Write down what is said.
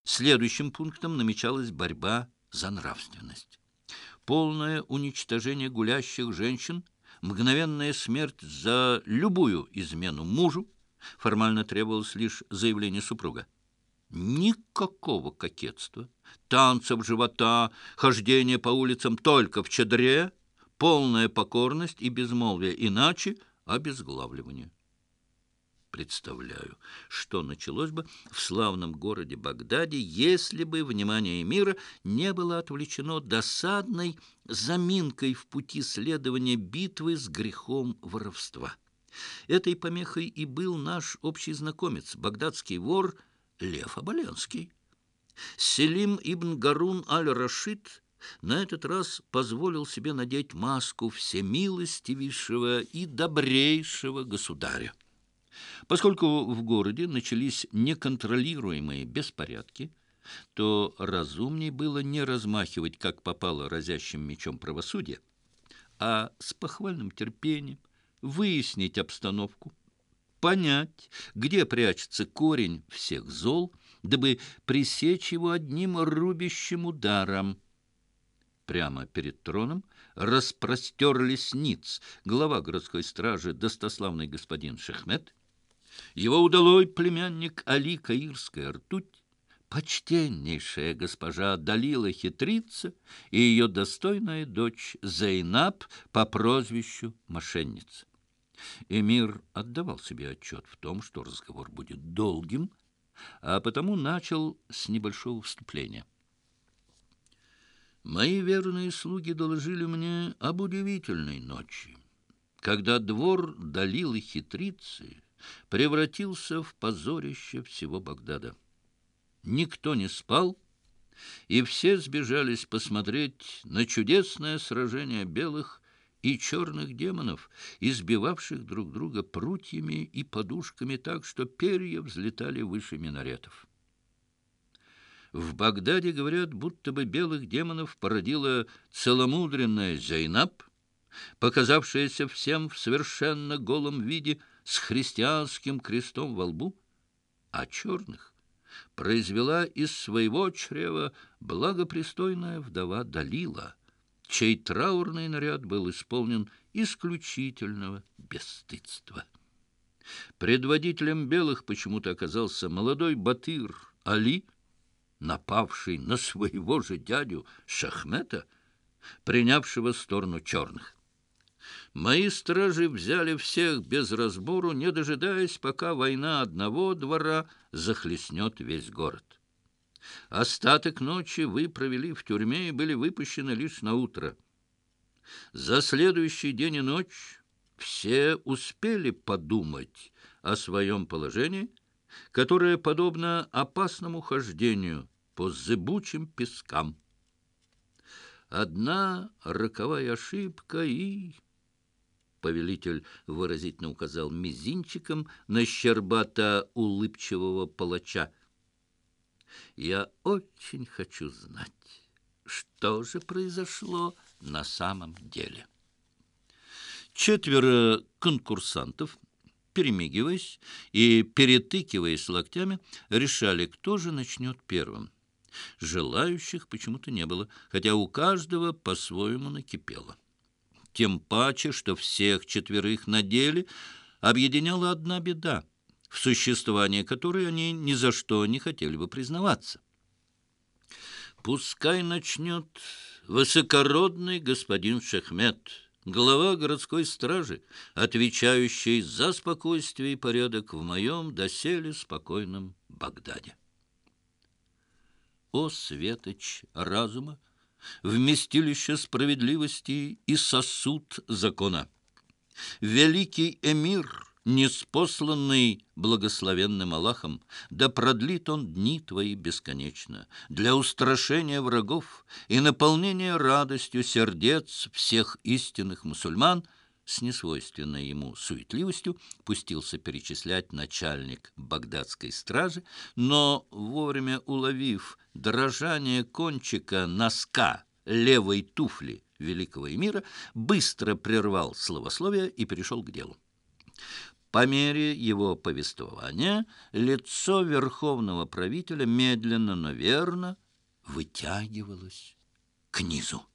Следующим пунктом намечалась борьба за нравственность. Полное уничтожение гулящих женщин, мгновенная смерть за любую измену мужу, формально требовалось лишь заявление супруга. Никакого кокетства, танцев живота, хождения по улицам только в чадре, полная покорность и безмолвие, иначе обезглавливание. Представляю, что началось бы в славном городе Багдаде, если бы внимание мира не было отвлечено досадной заминкой в пути следования битвы с грехом воровства. Этой помехой и был наш общий знакомец, багдадский вор Лев Оболенский. Селим ибн Гарун аль-Рашид на этот раз позволил себе надеть маску всемилостивейшего и добрейшего государя. Поскольку в городе начались неконтролируемые беспорядки, то разумней было не размахивать, как попало, разящим мечом правосудия, а с похвальным терпением выяснить обстановку, понять, где прячется корень всех зол, дабы пресечь его одним рубящим ударом. Прямо перед троном распростерлись ниц, глава городской стражи, достославный господин Шехмет, его удалой племянник Али Каирская ртуть, почтеннейшая госпожа Далила Хитрица и ее достойная дочь Зейнаб по прозвищу Мошенница. Эмир отдавал себе отчет в том, что разговор будет долгим, а потому начал с небольшого вступления. «Мои верные слуги доложили мне об удивительной ночи, когда двор Далилы Хитрицы превратился в позорище всего Багдада. Никто не спал, и все сбежались посмотреть на чудесное сражение белых и черных демонов, избивавших друг друга прутьями и подушками так, что перья взлетали выше минаретов. В Багдаде говорят, будто бы белых демонов породила целомудренная Зейнаб, показавшаяся всем в совершенно голом виде с христианским крестом во лбу, а черных произвела из своего чрева благопристойная вдова Далила, чей траурный наряд был исполнен исключительного бесстыдства. Предводителем белых почему-то оказался молодой батыр Али, напавший на своего же дядю Шахмета, принявшего сторону черных. Мои стражи взяли всех без разбору, не дожидаясь, пока война одного двора захлестнет весь город. Остаток ночи вы провели в тюрьме и были выпущены лишь на утро. За следующий день и ночь все успели подумать о своем положении, которое подобно опасному хождению по зыбучим пескам. Одна роковая ошибка и... Повелитель выразительно указал мизинчиком на щербато-улыбчивого палача. Я очень хочу знать, что же произошло на самом деле. Четверо конкурсантов, перемигиваясь и перетыкиваясь локтями, решали, кто же начнет первым. Желающих почему-то не было, хотя у каждого по-своему накипело. Тем паче, что всех четверых на деле объединяла одна беда, в существовании которой они ни за что не хотели бы признаваться. Пускай начнет высокородный господин Шехмет, глава городской стражи, отвечающий за спокойствие и порядок в моем доселе спокойном Багдаде. О, светоч разума, вместилище справедливости и сосуд закона! Великий эмир, ниспосланный благословенным Аллахом, да продлит он дни твои бесконечно, для устрашения врагов и наполнения радостью сердец всех истинных мусульман. С несвойственной ему суетливостью пустился перечислять начальник багдадской стражи, но, вовремя уловив дрожание кончика носка левой туфли великого эмира, быстро прервал словословие и перешел к делу. По мере его повествования лицо верховного правителя медленно, но верно вытягивалось к низу.